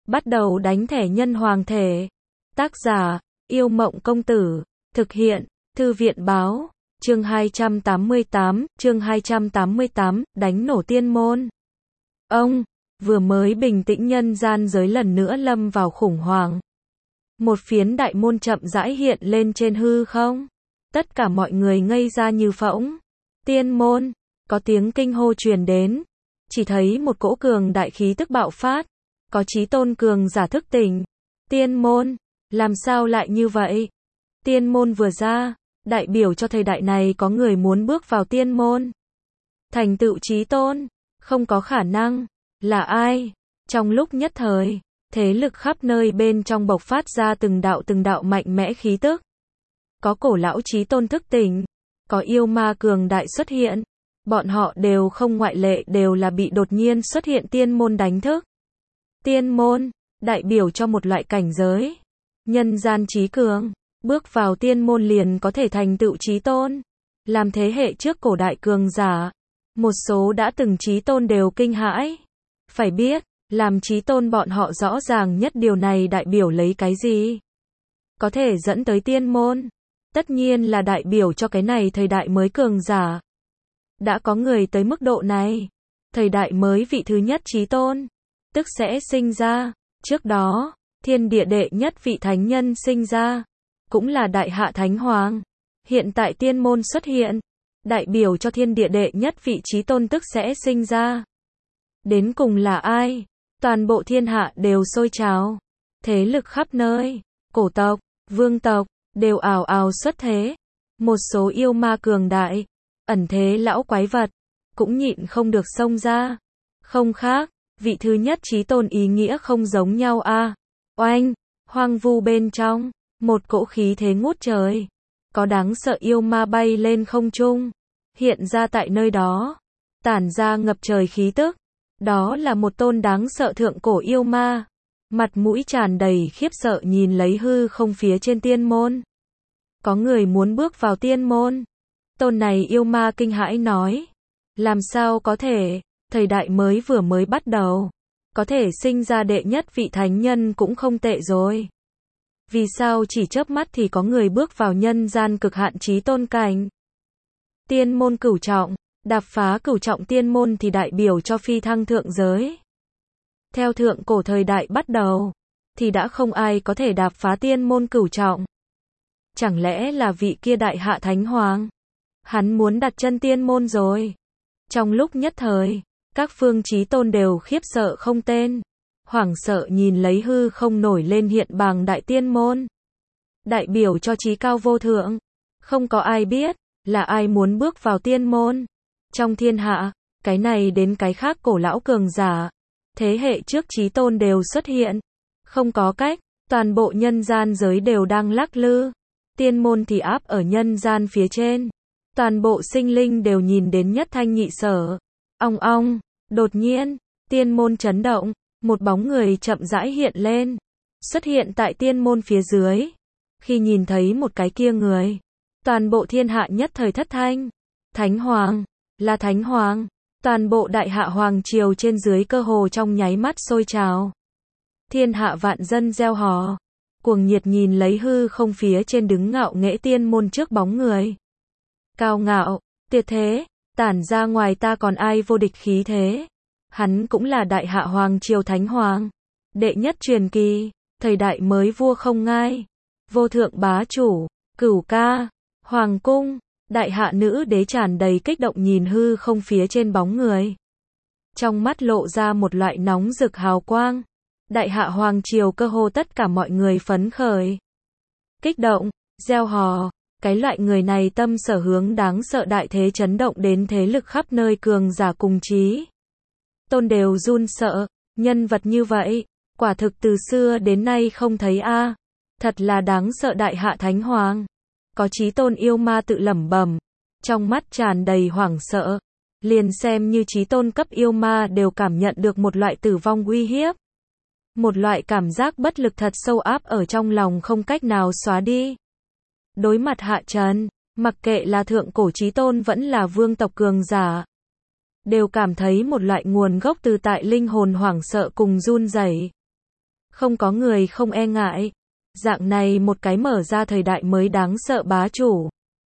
Bắt đầu đánh thẻ nhân hoàng thể. Tác giả, Yêu Mộng Công Tử. Thực hiện, Thư viện Báo. Chương 288, đánh nổ tiên môn. Ông, vừa mới bình tĩnh nhân gian giới lần nữa lâm vào khủng hoảng. Một phiến đại môn chậm rãi hiện lên trên hư không. Tất cả mọi người ngây ra như phỗng. Tiên môn, có tiếng kinh hô truyền đến. Chỉ thấy một cỗ cường đại khí tức bạo phát. Có chí tôn cường giả thức tỉnh. Tiên môn, làm sao lại như vậy? Tiên môn vừa ra, đại biểu cho thời đại này có người muốn bước vào tiên môn. Thành tựu chí tôn, không có khả năng. Là ai? Trong lúc nhất thời, thế lực khắp nơi bên trong bộc phát ra từng đạo mạnh mẽ khí tức. Có cổ lão chí tôn thức tỉnh, có yêu ma cường đại xuất hiện. Bọn họ đều không ngoại lệ, đều là bị đột nhiên xuất hiện tiên môn đánh thức. Tiên môn, đại biểu cho một loại cảnh giới. Nhân gian chí cường, bước vào tiên môn liền có thể thành tựu chí tôn. Làm thế hệ trước cổ đại cường giả, một số đã từng chí tôn đều kinh hãi. Phải biết, làm chí tôn bọn họ rõ ràng nhất điều này đại biểu lấy cái gì. Có thể dẫn tới tiên môn, tất nhiên là đại biểu cho cái này thời đại mới cường giả. Đã có người tới mức độ này, thời đại mới vị thứ nhất chí tôn, tức sẽ sinh ra. Trước đó, thiên địa đệ nhất vị thánh nhân sinh ra, cũng là đại hạ thánh hoàng. Hiện tại tiên môn xuất hiện, đại biểu cho thiên địa đệ nhất vị chí tôn tức sẽ sinh ra. Đến cùng là ai? Toàn bộ thiên hạ đều sôi trào. Thế lực khắp nơi, cổ tộc, vương tộc, đều ào ào xuất thế. Một số yêu ma cường đại, ẩn thế lão quái vật, cũng nhịn không được xông ra. Không khác, vị thứ nhất chí tôn ý nghĩa không giống nhau a. Oanh, hoang vu bên trong, một cỗ khí thế ngút trời. Có đáng sợ yêu ma bay lên không trung, hiện ra tại nơi đó, tản ra ngập trời khí tức. Đó là một tôn đáng sợ thượng cổ yêu ma, mặt mũi tràn đầy khiếp sợ nhìn lấy hư không phía trên tiên môn. Có người muốn bước vào tiên môn. Tôn này yêu ma kinh hãi nói, làm sao có thể, thời đại mới vừa mới bắt đầu, có thể sinh ra đệ nhất vị thánh nhân cũng không tệ rồi. Vì sao chỉ chớp mắt thì có người bước vào nhân gian cực hạn chí tôn cảnh? Tiên môn cửu trọng, đạp phá cửu trọng tiên môn thì đại biểu cho phi thăng thượng giới. Theo thượng cổ thời đại bắt đầu, thì đã không ai có thể đạp phá tiên môn cửu trọng. Chẳng lẽ là vị kia đại hạ thánh hoàng? Hắn muốn đặt chân tiên môn rồi. Trong lúc nhất thời, các phương chí tôn đều khiếp sợ không tên. Hoảng sợ nhìn lấy hư không nổi lên hiện bàng đại tiên môn. Đại biểu cho chí cao vô thượng. Không có ai biết, là ai muốn bước vào tiên môn. Trong thiên hạ, cái này đến cái khác cổ lão cường giả. Thế hệ trước chí tôn đều xuất hiện. Không có cách, toàn bộ nhân gian giới đều đang lắc lư. Tiên môn thì áp ở nhân gian phía trên. Toàn bộ sinh linh đều nhìn đến nhất thanh nhị sở. Ong ong, đột nhiên, tiên môn chấn động, một bóng người chậm rãi hiện lên, xuất hiện tại tiên môn phía dưới. Khi nhìn thấy một cái kia người, toàn bộ thiên hạ nhất thời thất thanh. Thánh hoàng, là thánh hoàng. Toàn bộ đại hạ hoàng triều trên dưới cơ hồ trong nháy mắt sôi trào. Thiên hạ vạn dân reo hò, cuồng nhiệt nhìn lấy hư không phía trên đứng ngạo nghễ tiên môn trước bóng người. Cao ngạo, tuyệt thế, tản ra ngoài ta còn ai vô địch khí thế. Hắn cũng là đại hạ hoàng triều thánh hoàng, đệ nhất truyền kỳ, thời đại mới vua không ngai, vô thượng bá chủ, cửu ca, hoàng cung. Đại hạ nữ đế tràn đầy kích động nhìn hư không phía trên bóng người. Trong mắt lộ ra một loại nóng rực hào quang. Đại hạ hoàng triều cơ hồ tất cả mọi người phấn khởi. Kích động, reo hò, cái loại người này tâm sở hướng đáng sợ đại thế chấn động đến thế lực khắp nơi cường giả cùng chí tôn đều run sợ. Nhân vật như vậy, quả thực từ xưa đến nay không thấy a. Thật là đáng sợ đại hạ thánh hoàng. Có chí tôn yêu ma tự lẩm bẩm, trong mắt tràn đầy hoảng sợ. Liền xem như chí tôn cấp yêu ma đều cảm nhận được một loại tử vong uy hiếp. Một loại cảm giác bất lực thật sâu áp ở trong lòng không cách nào xóa đi. Đối mặt hạ trần, mặc kệ là thượng cổ chí tôn vẫn là vương tộc cường giả, đều cảm thấy một loại nguồn gốc từ tại linh hồn hoảng sợ cùng run rẩy. Không có người không e ngại. Dạng này một cái mở ra thời đại mới đáng sợ bá chủ.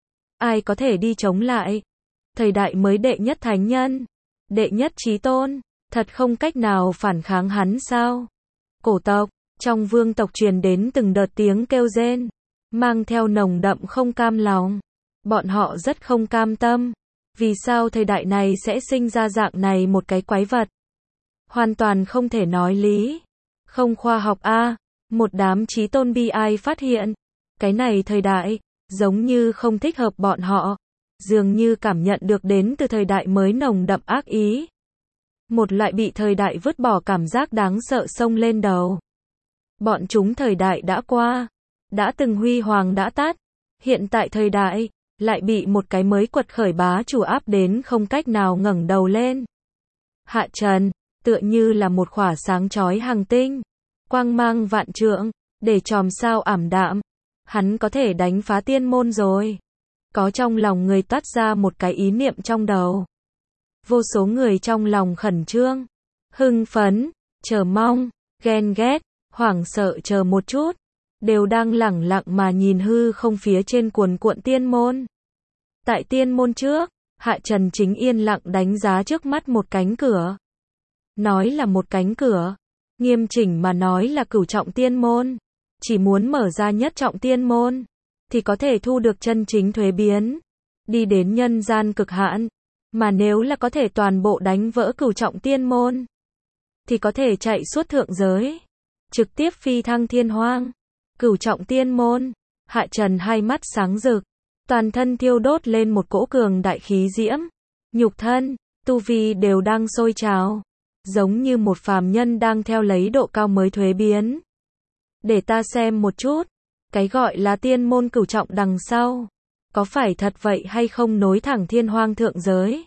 Ai có thể đi chống lại? Thời đại mới đệ nhất thánh nhân, đệ nhất chí tôn, thật không cách nào phản kháng hắn sao? Cổ tộc, trong vương tộc truyền đến từng đợt tiếng kêu rên, mang theo nồng đậm không cam lòng. Bọn họ rất không cam tâm. Vì sao thời đại này sẽ sinh ra dạng này một cái quái vật? Hoàn toàn không thể nói lý. Không khoa học a. Một đám chí tôn bi ai phát hiện. Cái này thời đại, giống như không thích hợp bọn họ. Dường như cảm nhận được đến từ thời đại mới nồng đậm ác ý. Một loại bị thời đại vứt bỏ cảm giác đáng sợ xông lên đầu. Bọn chúng thời đại đã qua. Đã từng huy hoàng đã tắt. Hiện tại thời đại, lại bị một cái mới quật khởi bá chủ áp đến không cách nào ngẩng đầu lên. Hạ Trần, tựa như là một khỏa sáng chói hành tinh. Quang mang vạn trượng, để chòm sao ảm đạm. Hắn có thể đánh phá tiên môn rồi. Có trong lòng người toát ra một cái ý niệm trong đầu. Vô số người trong lòng khẩn trương, hưng phấn, chờ mong, ghen ghét, hoảng sợ chờ một chút. Đều đang lẳng lặng mà nhìn hư không phía trên cuồn cuộn tiên môn. Tại tiên môn trước, Hạ Trần chính yên lặng đánh giá trước mắt một cánh cửa. Nói là một cánh cửa, nghiêm chỉnh mà nói là cửu trọng tiên môn. Chỉ muốn mở ra nhất trọng tiên môn, thì có thể thu được chân chính thuế biến, đi đến nhân gian cực hạn. Mà nếu là có thể toàn bộ đánh vỡ cửu trọng tiên môn, thì có thể chạy suốt thượng giới, trực tiếp phi thăng thiên hoang. Cửu trọng tiên môn, Hạ Trần hai mắt sáng rực, toàn thân thiêu đốt lên một cỗ cường đại khí diễm, nhục thân, tu vi đều đang sôi trào, giống như một phàm nhân đang theo lấy độ cao mới thuế biến. Để ta xem một chút, cái gọi là tiên môn cửu trọng đằng sau, có phải thật vậy hay không nối thẳng thiên hoang thượng giới?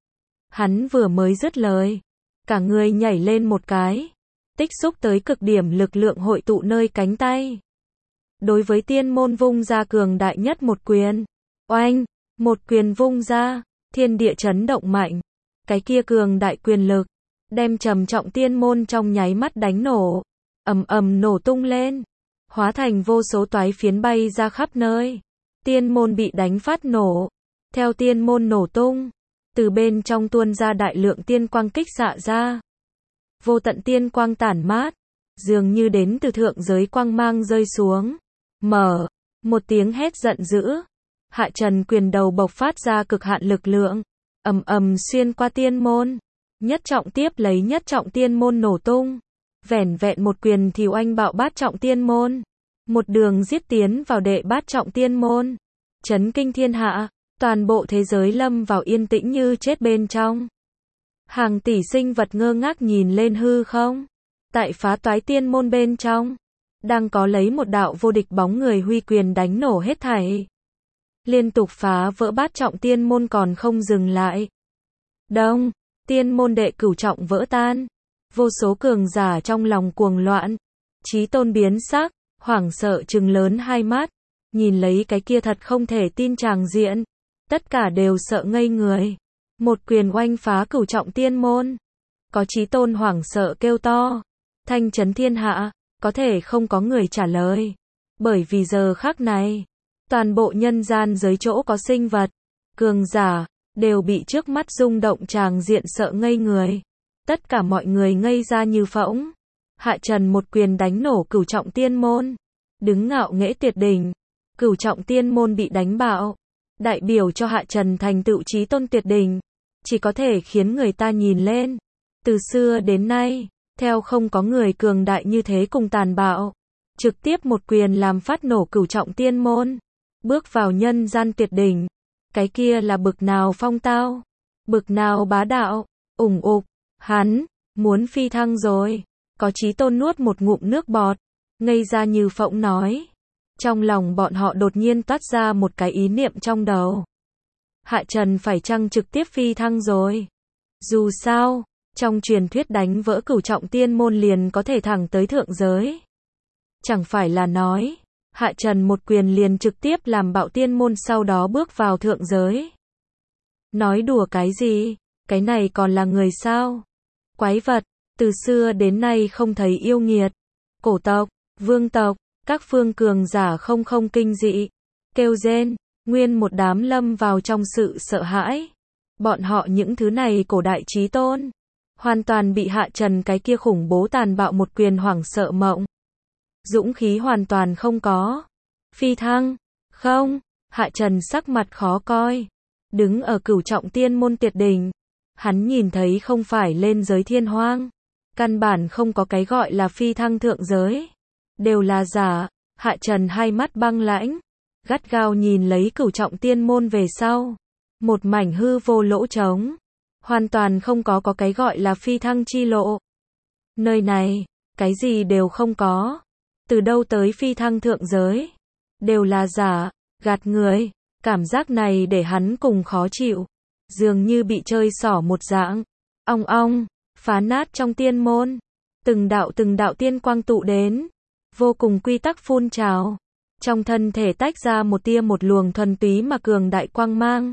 Hắn vừa mới dứt lời, cả người nhảy lên một cái, tích xúc tới cực điểm lực lượng hội tụ nơi cánh tay. Đối với tiên môn vung ra cường đại nhất một quyền. Oanh, một quyền vung ra, thiên địa chấn động mạnh. Cái kia cường đại quyền lực, đem trầm trọng tiên môn trong nháy mắt đánh nổ. Ầm ầm nổ tung lên, hóa thành vô số toái phiến bay ra khắp nơi. Tiên môn bị đánh phát nổ. Theo tiên môn nổ tung, từ bên trong tuôn ra đại lượng tiên quang kích xạ ra. Vô tận tiên quang tản mát, dường như đến từ thượng giới quang mang rơi xuống. Mở, một tiếng hét giận dữ. Hạ Trần quyền đầu bộc phát ra cực hạn lực lượng, ầm ầm xuyên qua tiên môn. Nhất trọng tiếp lấy nhất trọng tiên môn nổ tung. Vẻn vẹn một quyền thì oanh bạo bát trọng tiên môn. Một đường giết tiến vào đệ bát trọng tiên môn. Chấn kinh thiên hạ, toàn bộ thế giới lâm vào yên tĩnh như chết bên trong. Hàng tỷ sinh vật ngơ ngác nhìn lên hư không. Tại phá toái tiên môn bên trong, đang có lấy một đạo vô địch bóng người huy quyền đánh nổ hết thảy. Liên tục phá vỡ bát trọng tiên môn còn không dừng lại. Đông, tiên môn đệ cửu trọng vỡ tan. Vô số cường giả trong lòng cuồng loạn. Chí tôn biến sắc, hoảng sợ trừng lớn hai mắt. Nhìn lấy cái kia thật không thể tin tràng diện. Tất cả đều sợ ngây người. Một quyền oanh phá cửu trọng tiên môn. Có chí tôn hoảng sợ kêu to. Thanh chấn thiên hạ, có thể không có người trả lời. Bởi vì giờ khắc này, toàn bộ nhân gian giới chỗ có sinh vật, cường giả, đều bị trước mắt rung động tràng diện sợ ngây người. Tất cả mọi người ngây ra như phỗng. Hạ Trần một quyền đánh nổ cửu trọng tiên môn. Đứng ngạo nghễ tuyệt đỉnh. Cửu trọng tiên môn bị đánh bạo. Đại biểu cho Hạ Trần thành tựu chí tôn tuyệt đỉnh. Chỉ có thể khiến người ta nhìn lên. Từ xưa đến nay, theo không có người cường đại như thế cùng tàn bạo. Trực tiếp một quyền làm phát nổ cửu trọng tiên môn. Bước vào nhân gian tuyệt đỉnh. Cái kia là bực nào phong tao. Bực nào bá đạo. Ủng ục. Hắn, muốn phi thăng rồi. Có chí tôn nuốt một ngụm nước bọt. Ngây ra như phỗng nói. Trong lòng bọn họ đột nhiên toát ra một cái ý niệm trong đầu. Hạ Trần phải chăng trực tiếp phi thăng rồi. Dù sao, trong truyền thuyết đánh vỡ cửu trọng tiên môn liền có thể thẳng tới thượng giới. Chẳng phải là nói, Hạ Trần một quyền liền trực tiếp làm bạo tiên môn sau đó bước vào thượng giới. Nói đùa cái gì, cái này còn là người sao? Quái vật, từ xưa đến nay không thấy yêu nghiệt. cổ tộc, vương tộc, các phương cường giả không kinh dị, kêu rên, nguyên một đám lâm vào trong sự sợ hãi. Bọn họ những thứ này cổ đại chí tôn, hoàn toàn bị Hạ Trần cái kia khủng bố tàn bạo một quyền hoảng sợ mộng. Dũng khí hoàn toàn không có. Phi thăng, không, Hạ Trần sắc mặt khó coi. Đứng ở cửu trọng tiên môn tuyệt đỉnh, hắn nhìn thấy không phải lên giới thiên hoang. Căn bản không có cái gọi là phi thăng thượng giới. Đều là giả. Hạ Trần hai mắt băng lãnh, gắt gao nhìn lấy cửu trọng tiên môn về sau. Một mảnh hư vô lỗ trống. Hoàn toàn không có cái gọi là phi thăng chi lộ. Nơi này, cái gì đều không có. Từ đâu tới phi thăng thượng giới? Đều là giả, gạt người. Cảm giác này để hắn cùng khó chịu. Dường như bị chơi xỏ một dạng. Ong ong, phá nát trong tiên môn. Từng đạo tiên quang tụ đến. Vô cùng quy tắc phun trào. Trong thân thể tách ra một luồng thuần túy mà cường đại quang mang.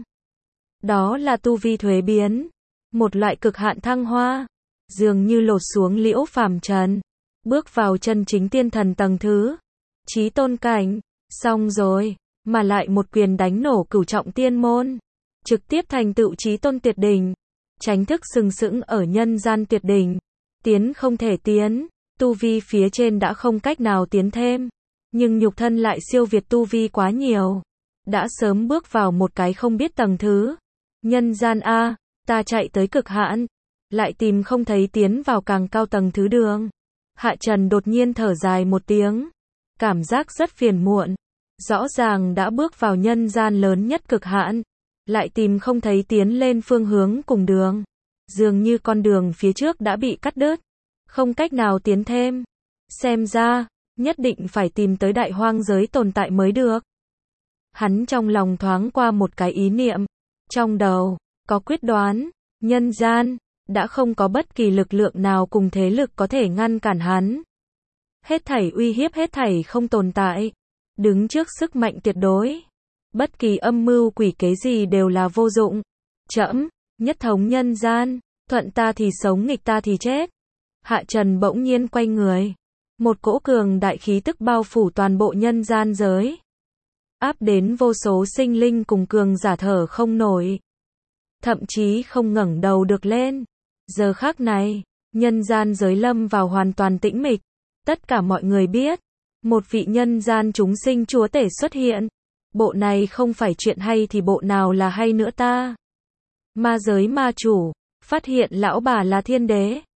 Đó là tu vi thuế biến. Một loại cực hạn thăng hoa. Dường như lột xuống liễu phàm trần. Bước vào chân chính tiên thần tầng thứ. Chí tôn cảnh. Xong rồi. Mà lại một quyền đánh nổ cửu trọng tiên môn. Trực tiếp thành tựu chí tôn tuyệt đỉnh. Chánh thức sừng sững ở nhân gian tuyệt đỉnh. Tiến không thể tiến. Tu vi phía trên đã không cách nào tiến thêm. Nhưng nhục thân lại siêu việt tu vi quá nhiều. Đã sớm bước vào một cái không biết tầng thứ. Nhân gian A, ta chạy tới cực hạn. Lại tìm không thấy tiến vào càng cao tầng thứ đường. Hạ Trần đột nhiên thở dài một tiếng. Cảm giác rất phiền muộn. Rõ ràng đã bước vào nhân gian lớn nhất cực hạn. Lại tìm không thấy tiến lên phương hướng cùng đường. Dường như con đường phía trước đã bị cắt đứt. Không cách nào tiến thêm. Xem ra, nhất định phải tìm tới đại hoang giới tồn tại mới được. Hắn trong lòng thoáng qua một cái ý niệm. Trong đầu, có quyết đoán. Nhân gian, đã không có bất kỳ lực lượng nào cùng thế lực có thể ngăn cản hắn. Hết thảy uy hiếp hết thảy không tồn tại. Đứng trước sức mạnh tuyệt đối. Bất kỳ âm mưu quỷ kế gì đều là vô dụng. Trẫm, nhất thống nhân gian, thuận ta thì sống nghịch ta thì chết. Hạ Trần bỗng nhiên quay người. Một cỗ cường đại khí tức bao phủ toàn bộ nhân gian giới. Áp đến vô số sinh linh cùng cường giả thở không nổi. Thậm chí không ngẩng đầu được lên. Giờ khắc này, nhân gian giới lâm vào hoàn toàn tĩnh mịch. Tất cả mọi người biết, một vị nhân gian chúng sinh chúa tể xuất hiện. Bộ này không phải chuyện hay thì bộ nào là hay nữa ta? Ma giới ma chủ, phát hiện lão bà là thiên đế.